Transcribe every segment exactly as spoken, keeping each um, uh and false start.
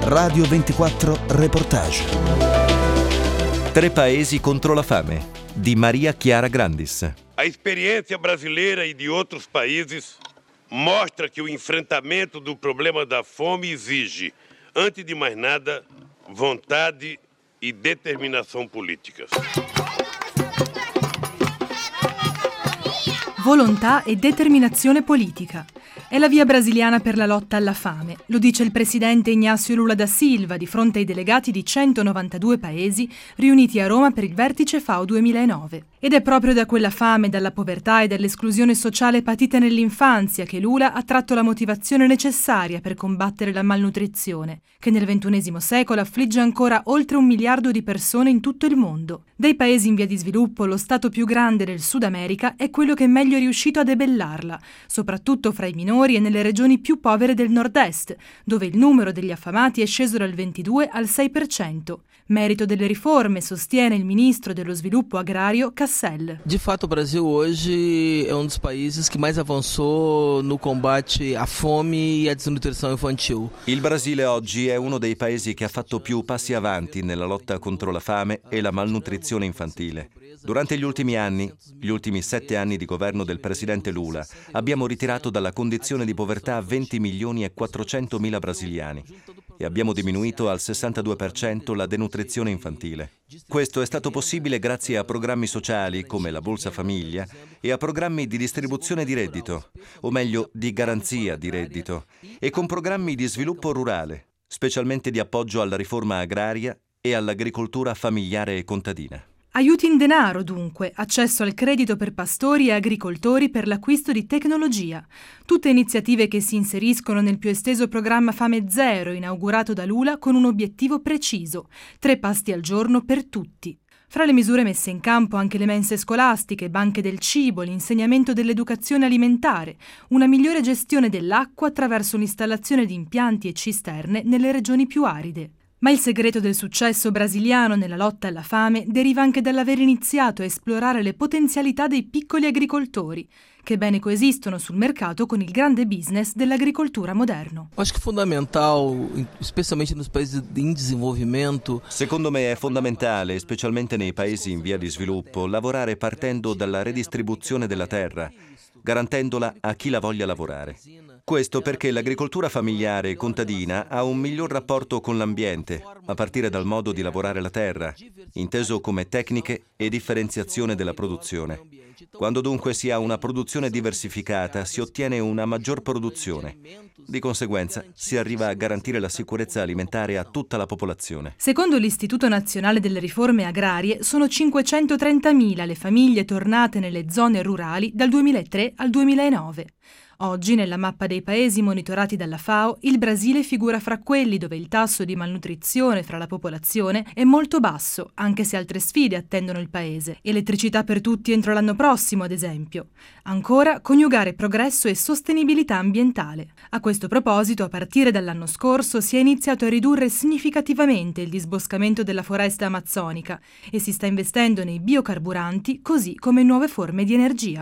Radio ventiquattro Reportage. Tre paesi contro la fame, di Maria Chiara Grandis. A experiência brasileira e de outros países mostra que o enfrentamento do problema da fome exige, antes de mais nada, vontade e determinação políticas. Volontà e determinazione politica. È la via brasiliana per la lotta alla fame, lo dice il presidente Inácio Lula da Silva di fronte ai delegati di centonovantadue paesi riuniti a Roma per il vertice FAO duemilanove. Ed è proprio da quella fame, dalla povertà e dall'esclusione sociale patita nell'infanzia che Lula ha tratto la motivazione necessaria per combattere la malnutrizione, che nel ventunesimo secolo affligge ancora oltre un miliardo di persone in tutto il mondo. Dei paesi in via di sviluppo, lo stato più grande del Sud America è quello che meglio è riuscito a debellarla, soprattutto fra i minori e nelle regioni più povere del nord-est, dove il numero degli affamati è sceso dal ventidue al sei per cento. Merito delle riforme, sostiene il ministro dello sviluppo agrario Cassel. De fato, o Brasil hoje é um dos países que mais avançou no combate à fome e à desnutrição infantil. Il Brasile oggi è uno dei paesi che ha fatto più passi avanti nella lotta contro la fame e la malnutrizione infantile. Durante gli ultimi anni, gli ultimi sette anni di governo del presidente Lula, abbiamo ritirato dalla condizione di povertà venti milioni e quattrocentomila brasiliani e abbiamo diminuito al sessantadue per cento la denutrizione infantile. Questo è stato possibile grazie a programmi sociali come la Bolsa Famiglia e a programmi di distribuzione di reddito, o meglio di garanzia di reddito, e con programmi di sviluppo rurale, specialmente di appoggio alla riforma agraria e all'agricoltura familiare e contadina. Aiuti in denaro, dunque, accesso al credito per pastori e agricoltori per l'acquisto di tecnologia. Tutte iniziative che si inseriscono nel più esteso programma Fame Zero, inaugurato da Lula con un obiettivo preciso: tre pasti al giorno per tutti. Fra le misure messe in campo anche le mense scolastiche, banche del cibo, l'insegnamento dell'educazione alimentare, una migliore gestione dell'acqua attraverso l'installazione di impianti e cisterne nelle regioni più aride. Ma il segreto del successo brasiliano nella lotta alla fame deriva anche dall'aver iniziato a esplorare le potenzialità dei piccoli agricoltori, che bene coesistono sul mercato con il grande business dell'agricoltura moderno. Acho que fundamental, especialmente nos paesi in desenvolvimento. Secondo me è fondamentale, specialmente nei paesi in via di sviluppo, lavorare partendo dalla redistribuzione della terra, garantendola a chi la voglia lavorare. Questo perché l'agricoltura familiare e contadina ha un miglior rapporto con l'ambiente, a partire dal modo di lavorare la terra, inteso come tecniche e differenziazione della produzione. Quando dunque si ha una produzione diversificata, si ottiene una maggior produzione. Di conseguenza, si arriva a garantire la sicurezza alimentare a tutta la popolazione. Secondo l'Istituto Nazionale delle Riforme Agrarie, sono cinquecentotrentamila le famiglie tornate nelle zone rurali dal duemilatré al duemilanove. Oggi, nella mappa dei paesi monitorati dalla FAO, il Brasile figura fra quelli dove il tasso di malnutrizione fra la popolazione è molto basso, anche se altre sfide attendono il paese. Elettricità per tutti entro l'anno prossimo, ad esempio. Ancora, coniugare progresso e sostenibilità ambientale. A questo proposito, a partire dall'anno scorso, si è iniziato a ridurre significativamente il disboscamento della foresta amazzonica e si sta investendo nei biocarburanti, così come in nuove forme di energia.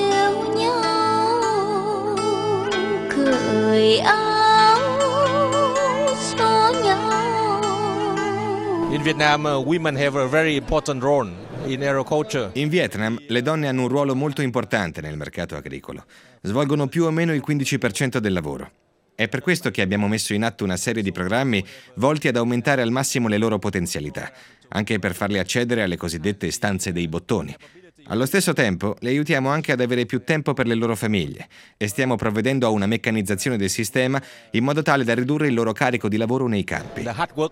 In Vietnam, uh, women have a very important role in agriculture. In Vietnam le donne hanno un ruolo molto importante nel mercato agricolo. Svolgono più o meno il quindici per cento del lavoro. È per questo che abbiamo messo in atto una serie di programmi volti ad aumentare al massimo le loro potenzialità, anche per farle accedere alle cosiddette stanze dei bottoni. Allo stesso tempo, le aiutiamo anche ad avere più tempo per le loro famiglie e stiamo provvedendo a una meccanizzazione del sistema in modo tale da ridurre il loro carico di lavoro nei campi.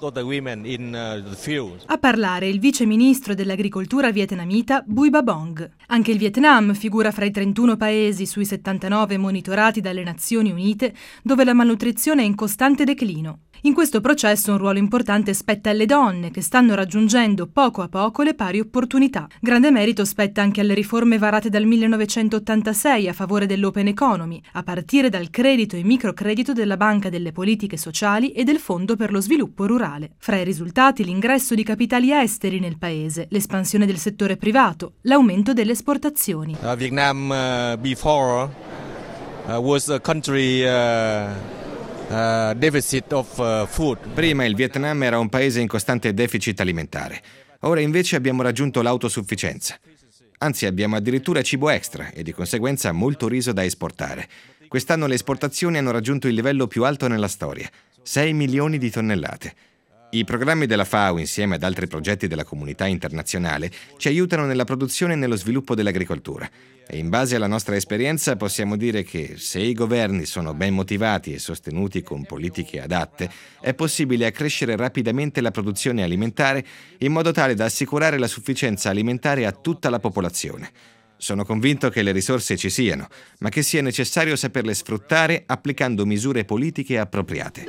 A parlare il vice ministro dell'agricoltura vietnamita Bui Ba Bong. Anche il Vietnam figura fra i trentuno paesi sui settantanove monitorati dalle Nazioni Unite dove la malnutrizione è in costante declino. In questo processo un ruolo importante spetta alle donne, che stanno raggiungendo poco a poco le pari opportunità. Grande merito spetta anche alle riforme varate dal millenovecentottantasei a favore dell'open economy, a partire dal credito e microcredito della Banca delle Politiche Sociali e del Fondo per lo Sviluppo Rurale. Fra i risultati l'ingresso di capitali esteri nel paese, l'espansione del settore privato, l'aumento delle esportazioni. Uh, Vietnam uh, before uh, was a country uh, uh, deficit of uh, food. Prima il Vietnam era un paese in costante deficit alimentare. Ora invece abbiamo raggiunto l'autosufficienza. Anzi, abbiamo addirittura cibo extra e di conseguenza molto riso da esportare. Quest'anno le esportazioni hanno raggiunto il livello più alto nella storia, sei milioni di tonnellate. I programmi della F A O, insieme ad altri progetti della comunità internazionale, ci aiutano nella produzione e nello sviluppo dell'agricoltura. E in base alla nostra esperienza possiamo dire che se i governi sono ben motivati e sostenuti con politiche adatte, è possibile accrescere rapidamente la produzione alimentare in modo tale da assicurare la sufficienza alimentare a tutta la popolazione. Sono convinto che le risorse ci siano, ma che sia necessario saperle sfruttare applicando misure politiche appropriate.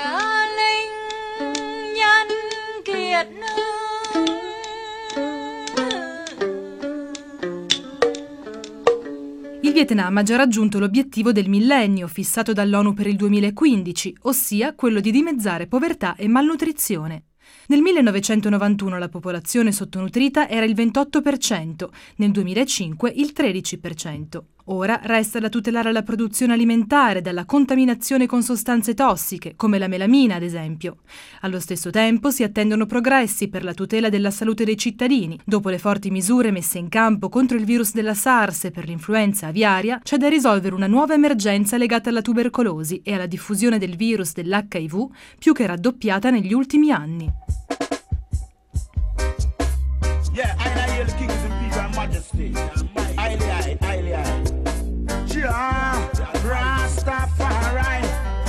Il Vietnam ha già raggiunto l'obiettivo del millennio fissato dall'ONU per il duemilaquindici, ossia quello di dimezzare povertà e malnutrizione. Nel millenovecentonovantuno la popolazione sottonutrita era il ventotto per cento, nel duemilacinque il tredici per cento. Ora resta da tutelare la produzione alimentare dalla contaminazione con sostanze tossiche, come la melamina ad esempio. Allo stesso tempo si attendono progressi per la tutela della salute dei cittadini. Dopo le forti misure messe in campo contro il virus della SARS e per l'influenza aviaria, c'è da risolvere una nuova emergenza legata alla tubercolosi e alla diffusione del virus dell'H I V, più che raddoppiata negli ultimi anni. Yeah, I hail the kings and peace and majesty. Haile, haile, haile, haile. Jah, Rastafari.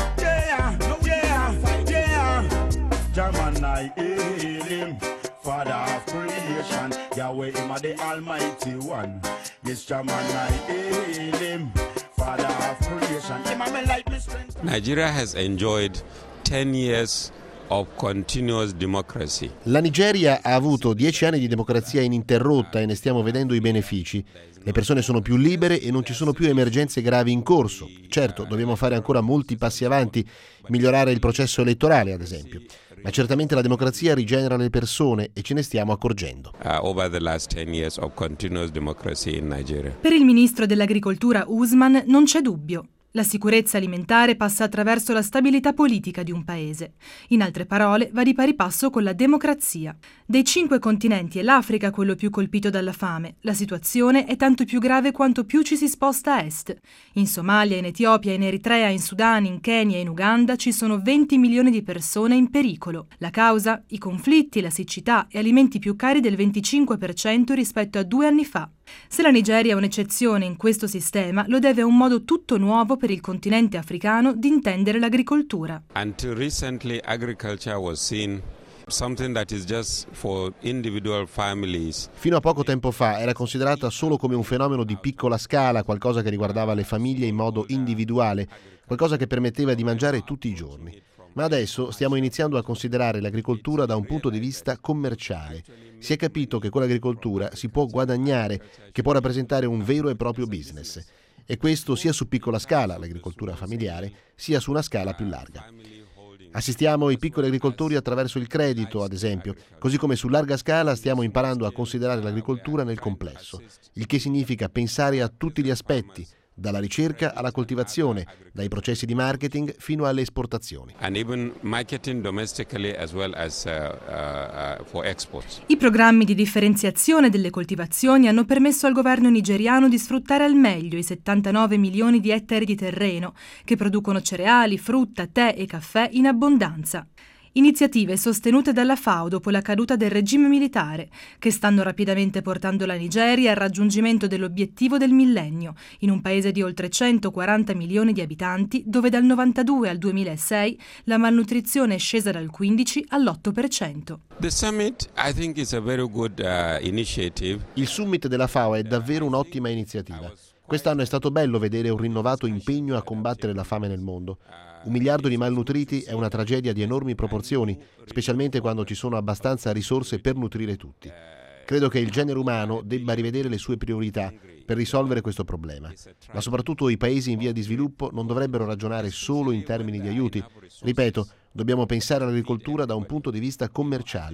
Yeah, yeah, yeah. German, I hail him, Father of creation. Yahweh, him a the Almighty One. Yes, German, I hail him, Father of creation. Him a me light me strength. Nigeria has enjoyed ten years of continuous democracy. La Nigeria ha avuto dieci anni di democrazia ininterrotta e ne stiamo vedendo i benefici. Le persone sono più libere e non ci sono più emergenze gravi in corso. Certo, dobbiamo fare ancora molti passi avanti, migliorare il processo elettorale, ad esempio. Ma certamente la democrazia rigenera le persone e ce ne stiamo accorgendo. Uh, over the last ten years of continuous democracy in Nigeria. Per il ministro dell'Agricoltura Usman non c'è dubbio. La sicurezza alimentare passa attraverso la stabilità politica di un paese. In altre parole, va di pari passo con la democrazia. Dei cinque continenti è l'Africa quello più colpito dalla fame. La situazione è tanto più grave quanto più ci si sposta a est. In Somalia, in Etiopia, in Eritrea, in Sudan, in Kenya e in Uganda ci sono venti milioni di persone in pericolo. La causa? I conflitti, la siccità e alimenti più cari del venticinque per cento rispetto a due anni fa. Se la Nigeria è un'eccezione in questo sistema, lo deve a un modo tutto nuovo per il continente africano di intendere l'agricoltura. Until recently, agriculture was seen something that is just for individual families. Fino a poco tempo fa era considerata solo come un fenomeno di piccola scala, qualcosa che riguardava le famiglie in modo individuale, qualcosa che permetteva di mangiare tutti i giorni. Ma adesso stiamo iniziando a considerare l'agricoltura da un punto di vista commerciale. Si è capito che con l'agricoltura si può guadagnare, che può rappresentare un vero e proprio business. E questo sia su piccola scala, l'agricoltura familiare, sia su una scala più larga. Assistiamo ai piccoli agricoltori attraverso il credito, ad esempio, così come su larga scala stiamo imparando a considerare l'agricoltura nel complesso, il che significa pensare a tutti gli aspetti, dalla ricerca alla coltivazione, dai processi di marketing fino alle esportazioni. And even marketing domestically as well as uh, uh, uh, for exports. I programmi di differenziazione delle coltivazioni hanno permesso al governo nigeriano di sfruttare al meglio i settantanove milioni di ettari di terreno che producono cereali, frutta, tè e caffè in abbondanza. Iniziative sostenute dalla F A O dopo la caduta del regime militare, che stanno rapidamente portando la Nigeria al raggiungimento dell'obiettivo del millennio, in un paese di oltre centoquaranta milioni di abitanti, dove dal novantadue al duemilasei la malnutrizione è scesa dal quindici all'otto per cento. The summit, I think, is a very good uh, initiative. Il summit della F A O è davvero un'ottima iniziativa. Quest'anno è stato bello vedere un rinnovato impegno a combattere la fame nel mondo. Un miliardo di malnutriti è una tragedia di enormi proporzioni, specialmente quando ci sono abbastanza risorse per nutrire tutti. Credo che il genere umano debba rivedere le sue priorità per risolvere questo problema, ma soprattutto i paesi in via di sviluppo non dovrebbero ragionare solo in termini di aiuti. Ripeto, dobbiamo pensare all'agricoltura da un punto di vista commerciale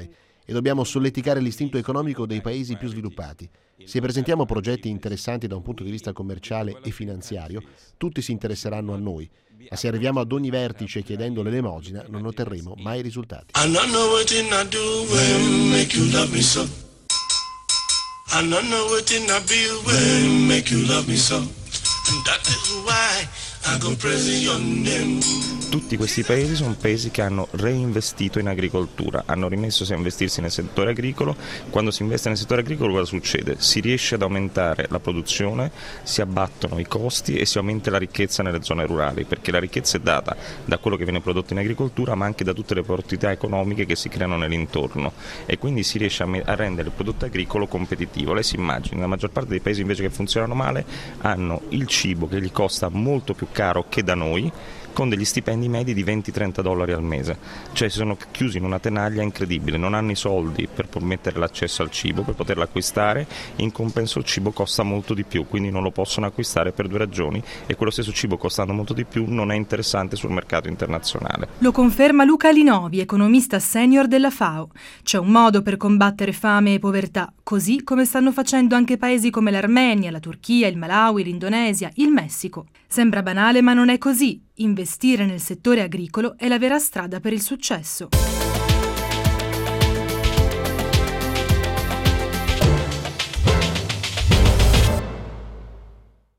e dobbiamo solleticare l'istinto economico dei paesi più sviluppati. Se presentiamo progetti interessanti da un punto di vista commerciale e finanziario, tutti si interesseranno a noi. Ma se arriviamo ad ogni vertice chiedendo l'elemosina, non otterremo mai risultati. I don't know what I do when make you love me so. I don't know what I be when make you love me so. And that is why I go praising your name. Tutti questi paesi sono paesi che hanno reinvestito in agricoltura, hanno rimesso a investirsi nel settore agricolo. Quando si investe nel settore agricolo cosa succede? Si riesce ad aumentare la produzione, si abbattono i costi e si aumenta la ricchezza nelle zone rurali, perché la ricchezza è data da quello che viene prodotto in agricoltura, ma anche da tutte le opportunità economiche che si creano nell'intorno, e quindi si riesce a, me- a rendere il prodotto agricolo competitivo. Lei si immagina, la maggior parte dei paesi invece che funzionano male hanno il cibo che gli costa molto più caro che da noi, con degli stipendi medi di venti trenta dollari al mese, cioè si sono chiusi in una tenaglia incredibile, non hanno i soldi per permettere l'accesso al cibo, per poterlo acquistare, in compenso il cibo costa molto di più, quindi non lo possono acquistare per due ragioni, e quello stesso cibo costando molto di più non è interessante sul mercato internazionale. Lo conferma Luca Linovi, economista senior della FAO. C'è un modo per combattere fame e povertà, così come stanno facendo anche paesi come l'Armenia, la Turchia, il Malawi, l'Indonesia, il Messico. Sembra banale, ma non è così. Investire nel settore agricolo è la vera strada per il successo.